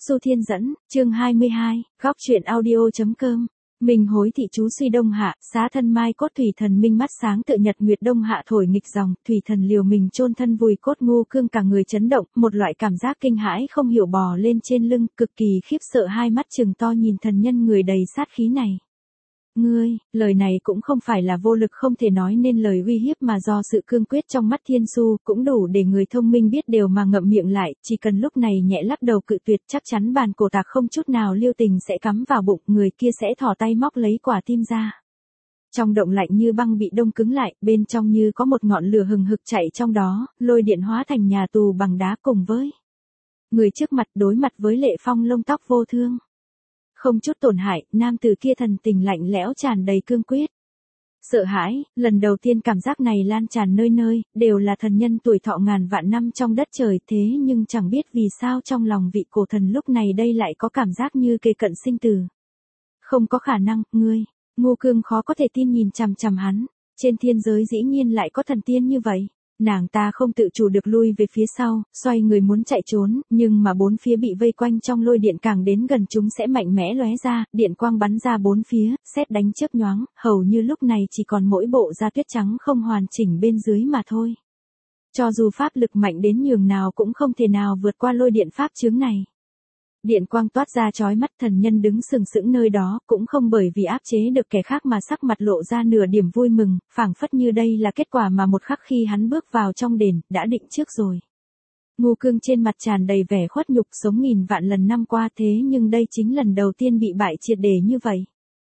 Xu Thiên dẫn, chương 22, góc truyện audio.com. Mình hối thị chú suy đông hạ, xá thân mai cốt thủy thần minh mắt sáng tự nhật nguyệt đông hạ thổi nghịch dòng, thủy thần liều mình chôn thân vùi cốt ngu cương cả người chấn động, một loại cảm giác kinh hãi không hiểu bò lên trên lưng, cực kỳ khiếp sợ hai mắt trừng to nhìn thần nhân người đầy sát khí này. Ngươi, lời này cũng không phải là vô lực không thể nói nên lời uy hiếp mà do sự cương quyết trong mắt Thiên Su, cũng đủ để người thông minh biết đều mà ngậm miệng lại, chỉ cần lúc này nhẹ lắc đầu cự tuyệt chắc chắn bàn cổ tạc không chút nào lưu tình sẽ cắm vào bụng, người kia sẽ thò tay móc lấy quả tim ra. Trong động lạnh như băng bị đông cứng lại, bên trong như có một ngọn lửa hừng hực chạy trong đó, lôi điện hóa thành nhà tù bằng đá cùng với người trước mặt đối mặt với Lệ Phong lông tóc vô thương. Không chút tổn hại, nam tử kia thần tình lạnh lẽo tràn đầy cương quyết. Sợ hãi, lần đầu tiên cảm giác này lan tràn nơi nơi, đều là thần nhân tuổi thọ ngàn vạn năm trong đất trời thế nhưng chẳng biết vì sao trong lòng vị cổ thần lúc này đây lại có cảm giác như kề cận sinh tử. Không có khả năng, ngươi, Ngô Cương khó có thể tin nhìn chằm chằm hắn, trên thiên giới dĩ nhiên lại có thần tiên như vậy. Nàng ta không tự chủ được lui về phía sau, xoay người muốn chạy trốn, nhưng mà bốn phía bị vây quanh trong lôi điện càng đến gần chúng sẽ mạnh mẽ lóe ra, điện quang bắn ra bốn phía, sét đánh chớp nhoáng, hầu như lúc này chỉ còn mỗi bộ da tuyết trắng không hoàn chỉnh bên dưới mà thôi. Cho dù pháp lực mạnh đến nhường nào cũng không thể nào vượt qua lôi điện pháp chướng này. Điện quang toát ra chói mắt thần nhân đứng sừng sững nơi đó, cũng không bởi vì áp chế được kẻ khác mà sắc mặt lộ ra nửa điểm vui mừng, phảng phất như đây là kết quả mà một khắc khi hắn bước vào trong đền, đã định trước rồi. Ngô Cương trên mặt tràn đầy vẻ khuất nhục sống nghìn vạn lần năm qua thế nhưng đây chính lần đầu tiên bị bại triệt để như vậy.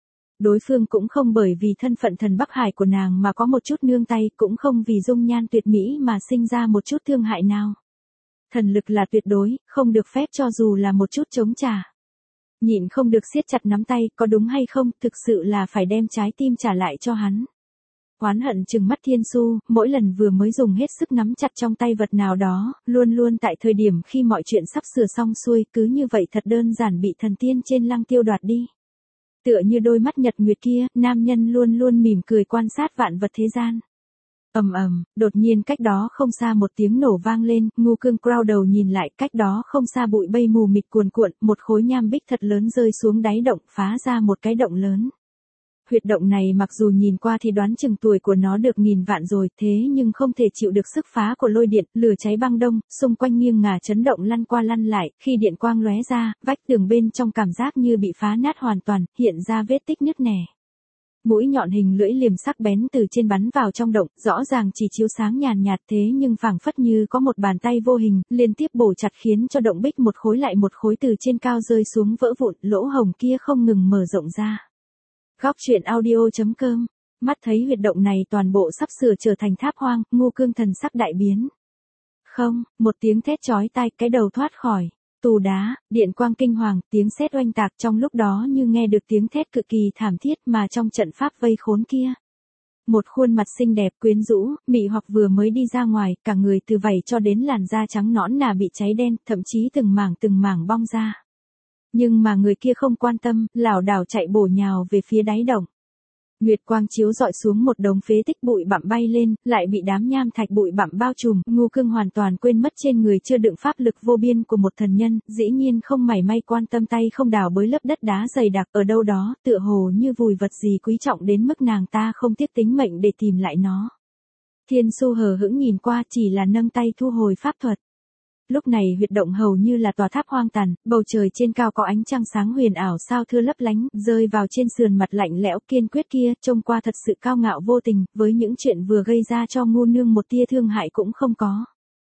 Đối phương cũng không bởi vì thân phận thần Bắc Hải của nàng mà có một chút nương tay, cũng không vì dung nhan tuyệt mỹ mà sinh ra một chút thương hại nào. Thần lực là tuyệt đối, không được phép cho dù là một chút chống trả. Nhịn không được siết chặt nắm tay, có đúng hay không, thực sự là phải đem trái tim trả lại cho hắn. Oán hận trừng mắt Thiên Su, mỗi lần vừa mới dùng hết sức nắm chặt trong tay vật nào đó, luôn luôn tại thời điểm khi mọi chuyện sắp sửa xong xuôi, cứ như vậy thật đơn giản bị thần tiên trên lăng tiêu đoạt đi. Tựa như đôi mắt nhật nguyệt kia, nam nhân luôn luôn mỉm cười quan sát vạn vật thế gian. Ầm ầm, đột nhiên cách đó không xa một tiếng nổ vang lên, Ngô Cương quay đầu nhìn lại, cách đó không xa bụi bay mù mịt cuồn cuộn, một khối nham bích thật lớn rơi xuống đáy động, phá ra một cái động lớn. Huyệt động này mặc dù nhìn qua thì đoán chừng tuổi của nó được nghìn vạn rồi, thế nhưng không thể chịu được sức phá của lôi điện, lửa cháy băng đông, xung quanh nghiêng ngả chấn động lăn qua lăn lại, khi điện quang lóe ra, vách tường bên trong cảm giác như bị phá nát hoàn toàn, hiện ra vết tích nứt nẻ. Mũi nhọn hình lưỡi liềm sắc bén từ trên bắn vào trong động, rõ ràng chỉ chiếu sáng nhàn nhạt thế nhưng phảng phất như có một bàn tay vô hình, liên tiếp bổ chặt khiến cho động bích một khối lại một khối từ trên cao rơi xuống vỡ vụn, lỗ hổng kia không ngừng mở rộng ra. Góc truyện audio.com, mắt thấy huyệt động này toàn bộ sắp sửa trở thành tháp hoang, Ngô Cương thần sắc đại biến. Không, một tiếng thét chói tai, cái đầu thoát khỏi tù đá, điện quang kinh hoàng, tiếng sét oanh tạc trong lúc đó như nghe được tiếng thét cực kỳ thảm thiết mà trong trận pháp vây khốn kia. Một khuôn mặt xinh đẹp quyến rũ, mị hoặc vừa mới đi ra ngoài, cả người từ vảy cho đến làn da trắng nõn nà bị cháy đen, thậm chí từng mảng bong ra. Nhưng mà người kia không quan tâm, lảo đảo chạy bổ nhào về phía đáy động. Nguyệt quang chiếu rọi xuống một đống phế tích bụi bặm bay lên, lại bị đám nham thạch bụi bặm bao trùm, Ngô Cương hoàn toàn quên mất trên người chưa đựng pháp lực vô biên của một thần nhân, dĩ nhiên không mảy may quan tâm tay không đào bới lớp đất đá dày đặc ở đâu đó, tựa hồ như vùi vật gì quý trọng đến mức nàng ta không tiếc tính mệnh để tìm lại nó. Thiên Su hờ hững nhìn qua chỉ là nâng tay thu hồi pháp thuật. Lúc này huyệt động hầu như là tòa tháp hoang tàn, bầu trời trên cao có ánh trăng sáng huyền ảo sao thưa lấp lánh, rơi vào trên sườn mặt lạnh lẽo kiên quyết kia, trông qua thật sự cao ngạo vô tình, với những chuyện vừa gây ra cho Ngô Nương một tia thương hại cũng không có.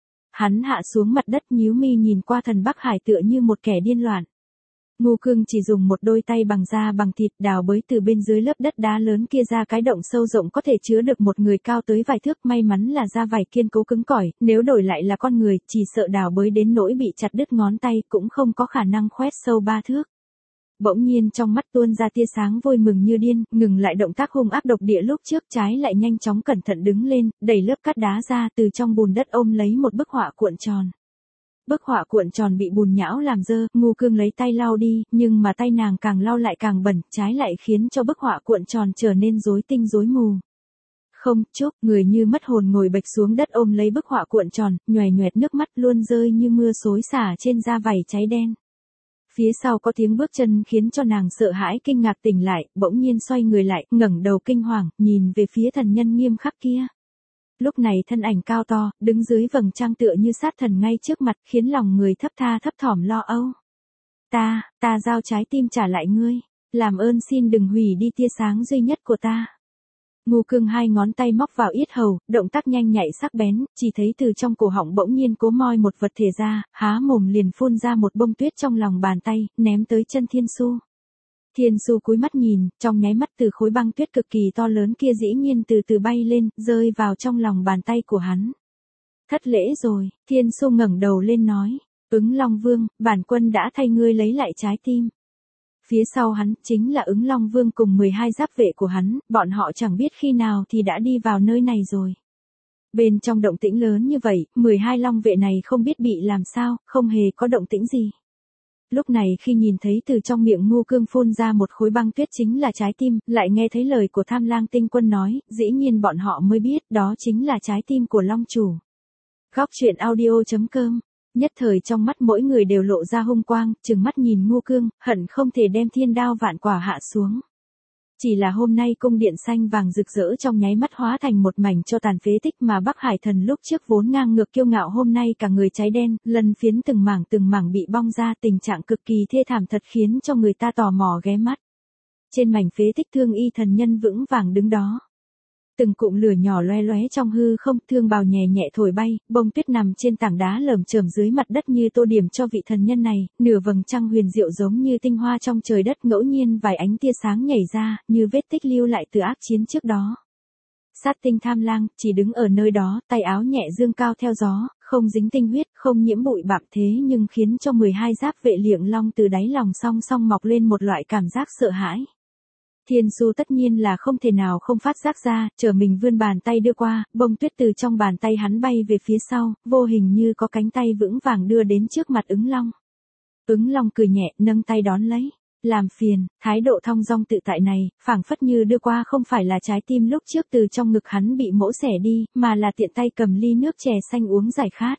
Hắn hạ xuống mặt đất nhíu mi nhìn qua thần Bắc Hải tựa như một kẻ điên loạn. Ngô Cương chỉ dùng một đôi tay bằng da bằng thịt đào bới từ bên dưới lớp đất đá lớn kia ra cái động sâu rộng có thể chứa được một người cao tới vài thước, may mắn là da vảy kiên cố cứng cỏi, nếu đổi lại là con người, chỉ sợ đào bới đến nỗi bị chặt đứt ngón tay cũng không có khả năng khoét sâu 3 thước. Bỗng nhiên trong mắt tuôn ra tia sáng vui mừng như điên, ngừng lại động tác hung ác độc địa lúc trước, trái lại nhanh chóng cẩn thận đứng lên, đẩy lớp cát đá ra, từ trong bùn đất ôm lấy một bức họa cuộn tròn. Bức họa cuộn tròn bị bùn nhão làm dơ, Ngô Cương lấy tay lau đi, nhưng mà tay nàng càng lau lại càng bẩn, trái lại khiến cho bức họa cuộn tròn trở nên rối tinh rối mù. Không, chốc, người như mất hồn ngồi bệt xuống đất ôm lấy bức họa cuộn tròn, nhoẻn nhoẹt nước mắt luôn rơi như mưa xối xả trên da vảy cháy đen. Phía sau có tiếng bước chân khiến cho nàng sợ hãi kinh ngạc tỉnh lại, bỗng nhiên xoay người lại, ngẩng đầu kinh hoàng, nhìn về phía thần nhân nghiêm khắc kia. Lúc này thân ảnh cao to, đứng dưới vầng trăng tựa như sát thần ngay trước mặt, khiến lòng người thấp tha thấp thỏm lo âu. Ta giao trái tim trả lại ngươi, làm ơn xin đừng hủy đi tia sáng duy nhất của ta. Ngô Cương hai ngón tay móc vào yết hầu, động tác nhanh nhạy sắc bén, chỉ thấy từ trong cổ họng bỗng nhiên cố moi một vật thể ra, há mồm liền phun ra một bông tuyết trong lòng bàn tay, ném tới chân Thiên Su. Thiên Su cúi mắt nhìn, trong nháy mắt từ khối băng tuyết cực kỳ to lớn kia dĩ nhiên từ từ bay lên, rơi vào trong lòng bàn tay của hắn. Thất lễ rồi, Thiên Su ngẩng đầu lên nói, Ứng Long Vương, bản quân đã thay ngươi lấy lại trái tim. Phía sau hắn, chính là Ứng Long Vương cùng 12 giáp vệ của hắn, bọn họ chẳng biết khi nào thì đã đi vào nơi này rồi. Bên trong động tĩnh lớn như vậy, 12 long vệ này không biết bị làm sao, không hề có động tĩnh gì. Lúc này khi nhìn thấy từ trong miệng Ngô Cương phun ra một khối băng tuyết chính là trái tim, lại nghe thấy lời của Tham Lang Tinh Quân nói, dĩ nhiên bọn họ mới biết đó chính là trái tim của Long Chủ. Góc truyện audio.com. Nhất thời trong mắt mỗi người đều lộ ra hung quang, trừng mắt nhìn Ngô Cương, hận không thể đem thiên đao vạn quả hạ xuống. Chỉ là hôm nay cung điện xanh vàng rực rỡ trong nháy mắt hóa thành một mảnh cho tàn phế tích mà Bắc Hải Thần lúc trước vốn ngang ngược kiêu ngạo hôm nay cả người cháy đen, lân phiến từng mảng bị bong ra, tình trạng cực kỳ thê thảm thật khiến cho người ta tò mò ghé mắt. Trên mảnh phế tích Thương Y thần nhân vững vàng đứng đó. Từng cụm lửa nhỏ loé loé trong hư không, thương bào nhẹ nhẹ thổi bay, bông tuyết nằm trên tảng đá lởm chởm dưới mặt đất như tô điểm cho vị thần nhân này, nửa vầng trăng huyền diệu giống như tinh hoa trong trời đất, ngẫu nhiên vài ánh tia sáng nhảy ra, như vết tích lưu lại từ ác chiến trước đó. Sát Tinh Tham Lang chỉ đứng ở nơi đó, tay áo nhẹ dương cao theo gió, không dính tinh huyết, không nhiễm bụi bặm, thế nhưng khiến cho 12 giáp vệ Liệng Long từ đáy lòng song song mọc lên một loại cảm giác sợ hãi. Thiên Su tất nhiên là không thể nào không phát giác ra, trở mình vươn bàn tay đưa qua, bông tuyết từ trong bàn tay hắn bay về phía sau, vô hình như có cánh tay vững vàng đưa đến trước mặt Ứng Long. Ứng Long cười nhẹ, nâng tay đón lấy. Làm phiền, thái độ thong dong tự tại này, phảng phất như đưa qua không phải là trái tim lúc trước từ trong ngực hắn bị mỗ xẻ đi, mà là tiện tay cầm ly nước chè xanh uống giải khát.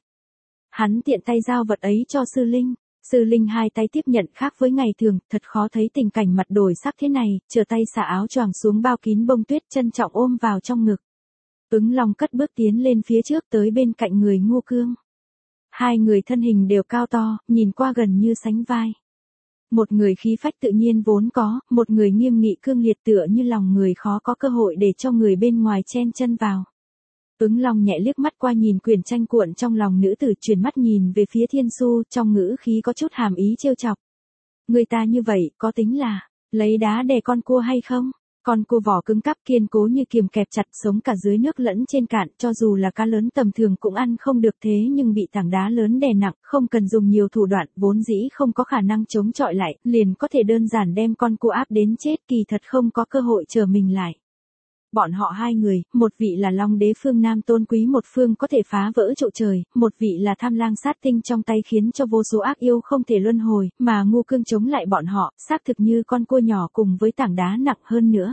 Hắn tiện tay giao vật ấy cho Sư Linh. Sư Linh hai tay tiếp nhận, khác với ngày thường, thật khó thấy tình cảnh mặt đổi sắc thế này, trở tay xả áo choàng xuống bao kín bông tuyết, trân trọng ôm vào trong ngực. Ứng Long cất bước tiến lên phía trước tới bên cạnh người Ngô Cương. Hai người thân hình đều cao to, nhìn qua gần như sánh vai. Một người khí phách tự nhiên vốn có, một người nghiêm nghị cương liệt tựa như lòng người khó có cơ hội để cho người bên ngoài chen chân vào. Ứng Long nhẹ liếc mắt qua nhìn quyển tranh cuộn trong lòng nữ tử, chuyển mắt nhìn về phía Thiên Su, trong ngữ khí có chút hàm ý trêu chọc. Người ta như vậy, có tính là lấy đá đè con cua hay không? Con cua vỏ cứng cáp kiên cố như kiềm kẹp chặt, sống cả dưới nước lẫn trên cạn, cho dù là cá lớn tầm thường cũng ăn không được, thế nhưng bị tảng đá lớn đè nặng, không cần dùng nhiều thủ đoạn, vốn dĩ không có khả năng chống chọi lại, liền có thể đơn giản đem con cua áp đến chết, kỳ thật không có cơ hội trở mình lại. Bọn họ hai người, một vị là Long Đế phương Nam tôn quý một phương có thể phá vỡ trụ trời, một vị là Tham Lang sát tinh trong tay khiến cho vô số ác yêu không thể luân hồi, mà Ngô Cương chống lại bọn họ, xác thực như con cua nhỏ cùng với tảng đá nặng hơn nữa.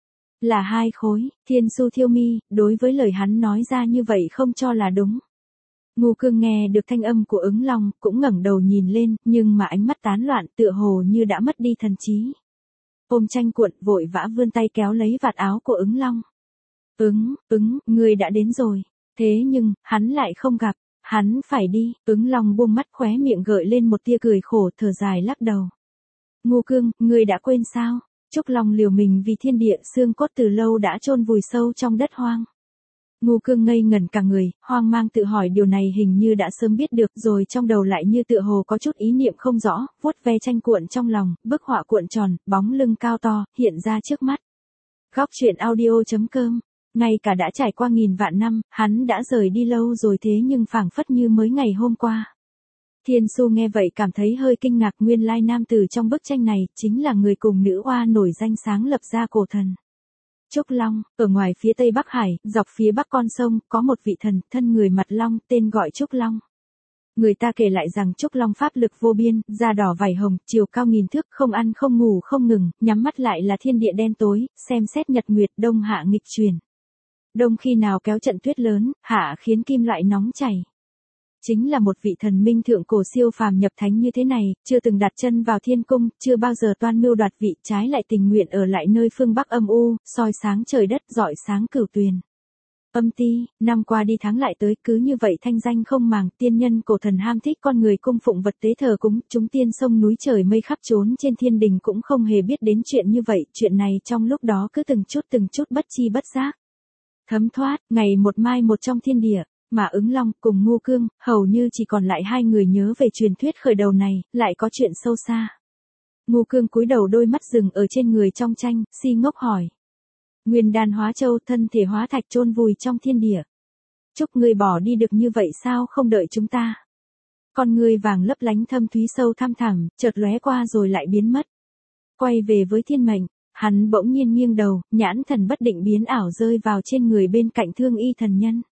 Là hai khối, Thiên Su thiêu mi, đối với lời hắn nói ra như vậy không cho là đúng. Ngô Cương nghe được thanh âm của Ứng Long, cũng ngẩng đầu nhìn lên, nhưng mà ánh mắt tán loạn tựa hồ như đã mất đi thần trí. Ôm tranh cuộn, vội vã vươn tay kéo lấy vạt áo của Ứng Long. Ngươi đã đến rồi. Thế nhưng, hắn lại không gặp, hắn phải đi. Ứng Long buông mắt, khóe miệng gợi lên một tia cười khổ, thở dài lắc đầu. Ngô Cương, ngươi đã quên sao? Trúc Long liều mình vì thiên địa, xương cốt từ lâu đã chôn vùi sâu trong đất hoang. Ngô Cương ngây ngẩn cả người, hoang mang tự hỏi điều này hình như đã sớm biết được, rồi trong đầu lại như tựa hồ có chút ý niệm không rõ, vuốt ve tranh cuộn trong lòng, bức họa cuộn tròn, bóng lưng cao to, hiện ra trước mắt. Góc truyện audio.com. Ngay cả đã trải qua nghìn vạn năm, hắn đã rời đi lâu rồi, thế nhưng phảng phất như mới ngày hôm qua. Thiên Su nghe vậy cảm thấy hơi kinh ngạc, nguyên lai nam tử trong bức tranh này, chính là người cùng nữ oa nổi danh sáng lập ra cổ thần. Trúc Long, ở ngoài phía tây Bắc Hải, dọc phía bắc con sông, có một vị thần, thân người mặt long, tên gọi Trúc Long. Người ta kể lại rằng Trúc Long pháp lực vô biên, da đỏ vảy hồng, chiều cao 1000 thước, không ăn không ngủ không ngừng, nhắm mắt lại là thiên địa đen tối, xem xét nhật nguyệt, đông hạ nghịch chuyển. Đông khi nào kéo trận tuyết lớn, hạ khiến kim loại nóng chảy. chính là một vị thần minh thượng cổ siêu phàm nhập thánh như thế này, chưa từng đặt chân vào thiên cung, chưa bao giờ toan mưu đoạt vị, trái lại tình nguyện ở lại nơi phương Bắc âm u, soi sáng trời đất, rọi sáng cửu tuyền. Âm ti, năm qua đi tháng lại tới, cứ như vậy thanh danh không màng, tiên nhân cổ thần ham thích con người cung phụng vật tế thờ cúng, chúng tiên sông núi trời mây khắp trốn trên thiên đình cũng không hề biết đến chuyện như vậy, chuyện này trong lúc đó cứ từng chút bất chi bất giác. Thấm thoát, ngày một mai một trong thiên địa, mà Ứng Long cùng Ngô Cương, hầu như chỉ còn lại hai người nhớ về truyền thuyết khởi đầu này, lại có chuyện sâu xa. Ngô Cương cúi đầu đôi mắt rừng ở trên người trong tranh, si ngốc hỏi. Nguyên đan hóa châu, thân thể hóa thạch chôn vùi trong thiên địa. Chúc ngươi bỏ đi được như vậy sao không đợi chúng ta. Con ngươi vàng lấp lánh thâm thúy sâu thăm thẳm, chợt lóe qua rồi lại biến mất. Quay về với thiên mệnh, hắn bỗng nhiên nghiêng đầu, nhãn thần bất định biến ảo rơi vào trên người bên cạnh Thương Y thần nhân.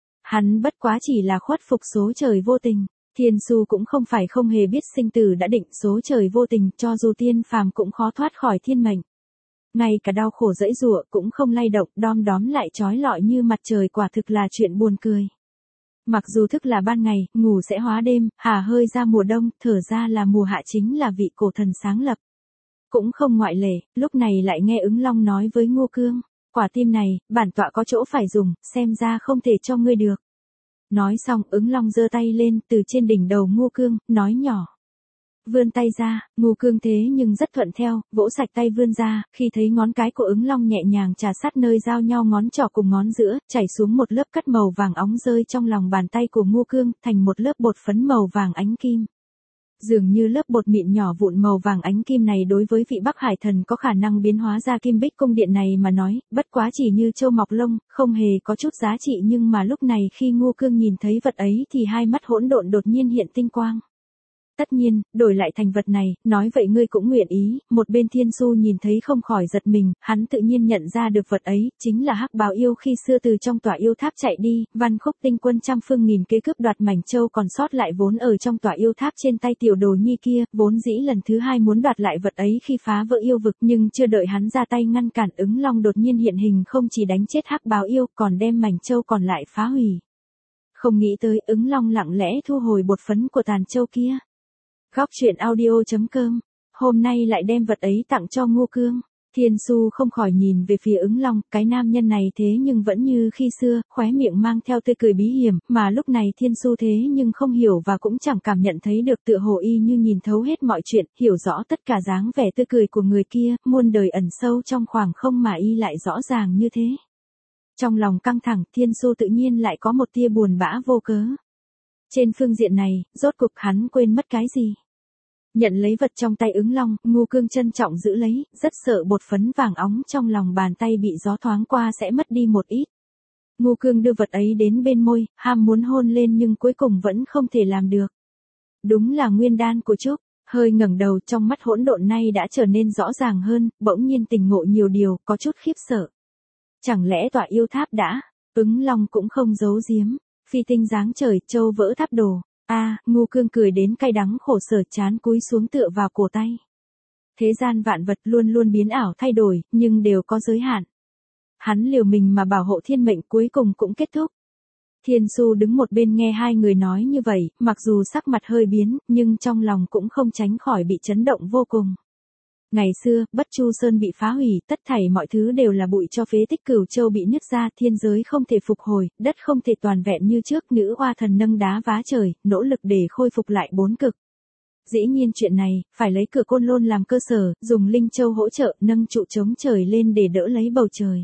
Hắn bất quá chỉ là khuất phục số trời vô tình, Thiên Su cũng không phải không hề biết sinh tử đã định, số trời vô tình, cho dù tiên phàm cũng khó thoát khỏi thiên mệnh. Ngay cả đau khổ dẫy dụa cũng không lay động, đom đóm lại trói lọi như mặt trời, quả thực là chuyện buồn cười. Mặc dù thức là ban ngày, ngủ sẽ hóa đêm, hà hơi ra mùa đông, thở ra là mùa hạ, chính là vị cổ thần sáng lập. Cũng không ngoại lệ, lúc này lại nghe Ứng Long nói với Ngô Cương, quả tim này, bản tọa có chỗ phải dùng, xem ra không thể cho ngươi được. Nói xong Ứng Long giơ tay lên từ trên đỉnh đầu Ngô Cương, nói nhỏ. Vươn tay ra, Ngô Cương thế nhưng rất thuận theo, vỗ sạch tay vươn ra, khi thấy ngón cái của Ứng Long nhẹ nhàng trà sát nơi giao nhau ngón trỏ cùng ngón giữa, chảy xuống một lớp cát màu vàng óng rơi trong lòng bàn tay của Ngô Cương, thành một lớp bột phấn màu vàng ánh kim. Dường như lớp bột mịn nhỏ vụn màu vàng ánh kim này đối với vị Bắc Hải thần có khả năng biến hóa ra Kim Bích cung điện này mà nói, bất quá chỉ như châu mọc lông, không hề có chút giá trị, nhưng mà lúc này khi Ngô Cương nhìn thấy vật ấy thì hai mắt hỗn độn đột nhiên hiện tinh quang. Tất nhiên, đổi lại thành vật này, nói vậy ngươi cũng nguyện ý, một bên Thiên Su nhìn thấy không khỏi giật mình, hắn tự nhiên nhận ra được vật ấy, chính là Hắc Bào Yêu khi xưa từ trong tòa yêu tháp chạy đi, Văn Khúc tinh quân trăm phương nghìn kế cướp đoạt mảnh châu còn sót lại vốn ở trong tòa yêu tháp trên tay tiểu đồ nhi kia, vốn dĩ lần thứ hai muốn đoạt lại vật ấy khi phá vỡ yêu vực, nhưng chưa đợi hắn ra tay ngăn cản, Ứng Long đột nhiên hiện hình, không chỉ đánh chết Hắc Bào Yêu, còn đem mảnh châu còn lại phá hủy. Không nghĩ tới Ứng Long lặng lẽ thu hồi bột phấn của tàn châu kia. Góc truyện audio.com, hôm nay lại đem vật ấy tặng cho Ngô Cương. Thiên Su không khỏi nhìn về phía Ứng Long, cái nam nhân này thế nhưng vẫn như khi xưa, khóe miệng mang theo tươi cười bí hiểm, mà lúc này Thiên Su thế nhưng không hiểu và cũng chẳng cảm nhận thấy được, tựa hồ y như nhìn thấu hết mọi chuyện, hiểu rõ tất cả dáng vẻ tươi cười của người kia, muôn đời ẩn sâu trong khoảng không mà y lại rõ ràng như thế. Trong lòng căng thẳng, Thiên Su tự nhiên lại có một tia buồn bã vô cớ. Trên phương diện này, rốt cục hắn quên mất cái gì? Nhận lấy vật trong tay Ứng Long, Ngô Cương trân trọng giữ lấy, rất sợ bột phấn vàng óng trong lòng bàn tay bị gió thoáng qua sẽ mất đi một ít. Ngô Cương đưa vật ấy đến bên môi, ham muốn hôn lên nhưng cuối cùng vẫn không thể làm được. Đúng là nguyên đan của Trúc, hơi ngẩng đầu, trong mắt hỗn độn nay đã trở nên rõ ràng hơn, bỗng nhiên tỉnh ngộ nhiều điều, có chút khiếp sợ. Chẳng lẽ tòa yêu tháp đã? Ứng Long cũng không giấu giếm. Phi tinh dáng trời, châu vỡ tháp đổ. Ngô Cương cười đến cay đắng khổ sở, chán cúi xuống tựa vào cổ tay. Thế gian vạn vật luôn luôn biến ảo thay đổi, nhưng đều có giới hạn. Hắn liều mình mà bảo hộ thiên mệnh, cuối cùng cũng kết thúc. Thiên Su đứng một bên nghe hai người nói như vậy, mặc dù sắc mặt hơi biến, nhưng trong lòng cũng không tránh khỏi bị chấn động vô cùng. Ngày xưa, Bất Chu Sơn bị phá hủy, tất thảy mọi thứ đều là bụi cho phế tích, Cửu Châu bị nứt ra, thiên giới không thể phục hồi, đất không thể toàn vẹn như trước, nữ oa thần nâng đá vá trời, nỗ lực để khôi phục lại bốn cực. Dĩ nhiên chuyện này, phải lấy Cửa Côn Lôn làm cơ sở, dùng Linh Châu hỗ trợ, nâng trụ chống trời lên để đỡ lấy bầu trời.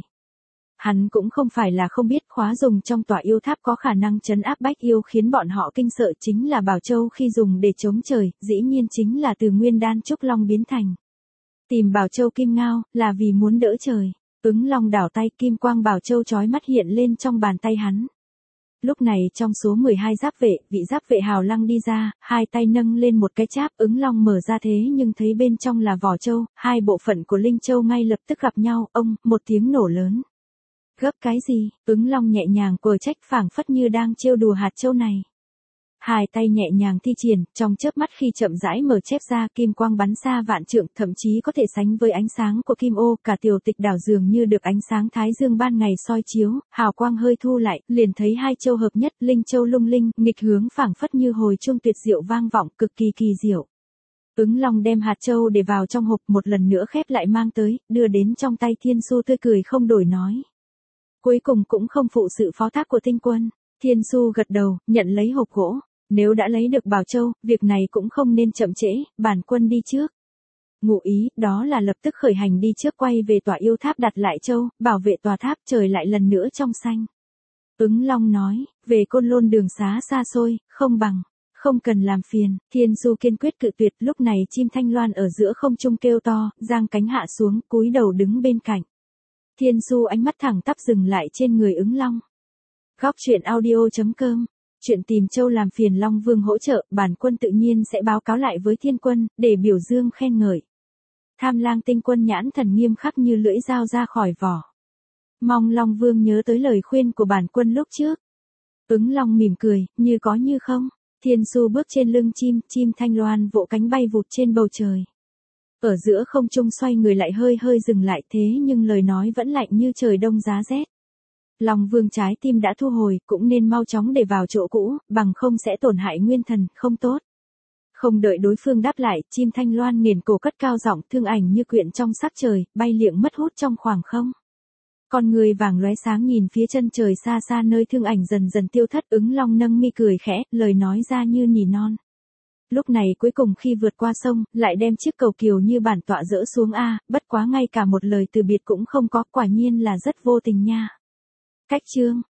Hắn cũng không phải là không biết, khóa dùng trong tòa yêu tháp có khả năng trấn áp bách yêu khiến bọn họ kinh sợ, chính là Bảo Châu khi dùng để chống trời, dĩ nhiên chính là từ nguyên đan Trúc Long biến thành. Tìm Bảo Châu Kim Ngao, là vì muốn đỡ trời. Ứng Long đảo tay, kim quang Bảo Châu chói mắt hiện lên trong bàn tay hắn. Lúc này trong số 12 giáp vệ, vị giáp vệ Hào Lăng đi ra, hai tay nâng lên một cái cháp, Ứng Long mở ra thế nhưng thấy bên trong là vỏ châu, hai bộ phận của Linh Châu ngay lập tức gặp nhau, một tiếng nổ lớn. Gấp cái gì? Ứng Long nhẹ nhàng quờ trách, phảng phất như đang trêu đùa hạt châu này. Hai tay nhẹ nhàng thi triển, trong chớp mắt khi chậm rãi mở chép ra, kim quang bắn xa vạn trượng, thậm chí có thể sánh với ánh sáng của kim ô, cả tiểu tịch đảo dường như được ánh sáng thái dương ban ngày soi chiếu, hào quang hơi thu lại, liền thấy hai châu hợp nhất, linh châu lung linh, nghịch hướng phảng phất như hồi chuông tuyệt diệu vang vọng, cực kỳ kỳ diệu. Ứng Long đem hạt châu để vào trong hộp, một lần nữa khép lại mang tới, đưa đến trong tay Thiên Su, tươi cười không đổi nói. Cuối cùng cũng không phụ sự phó thác của Tinh Quân. Thiên Su gật đầu, nhận lấy hộp gỗ. Nếu đã lấy được Bảo Châu, việc này cũng không nên chậm trễ, bản quân đi trước. Ngụ ý, đó là lập tức khởi hành đi trước, quay về tòa yêu tháp đặt lại châu, bảo vệ tòa tháp, trời lại lần nữa trong xanh. Ứng Long nói, về Côn Lôn đường xá xa xôi, không bằng. Không cần làm phiền, Thiên Du kiên quyết cự tuyệt. Lúc này chim thanh loan ở giữa không trung kêu to, giang cánh hạ xuống, cúi đầu đứng bên cạnh. Thiên Du ánh mắt thẳng tắp dừng lại trên người Ứng Long. Góc truyện audio.com. Chuyện tìm châu làm phiền Long Vương hỗ trợ, bản quân tự nhiên sẽ báo cáo lại với Thiên Quân, để biểu dương khen ngợi. Tham Lang Tinh Quân nhãn thần nghiêm khắc như lưỡi dao ra khỏi vỏ. Mong Long Vương nhớ tới lời khuyên của bản quân lúc trước. Ứng Long mỉm cười, như có như không. Thiên Du bước trên lưng chim, chim thanh loan vỗ cánh bay vụt trên bầu trời. Ở giữa không trung xoay người lại hơi hơi dừng lại, thế nhưng lời nói vẫn lạnh như trời đông giá rét. Long Vương trái tim đã thu hồi, cũng nên mau chóng để vào chỗ cũ, bằng không sẽ tổn hại nguyên thần, không tốt. Không đợi đối phương đáp lại, chim thanh loan nghiền cổ cất cao giọng, thương ảnh như quyện trong sắc trời, bay liệng mất hút trong khoảng không. Con người vàng lóe sáng nhìn phía chân trời xa xa nơi thương ảnh dần dần tiêu thất. Ứng Long nâng mi cười khẽ, lời nói ra như nỉ non. Lúc này cuối cùng khi vượt qua sông, lại đem chiếc cầu kiều như bản tọa dỡ xuống bất quá ngay cả một lời từ biệt cũng không có, quả nhiên là rất vô tình nha. Cách chương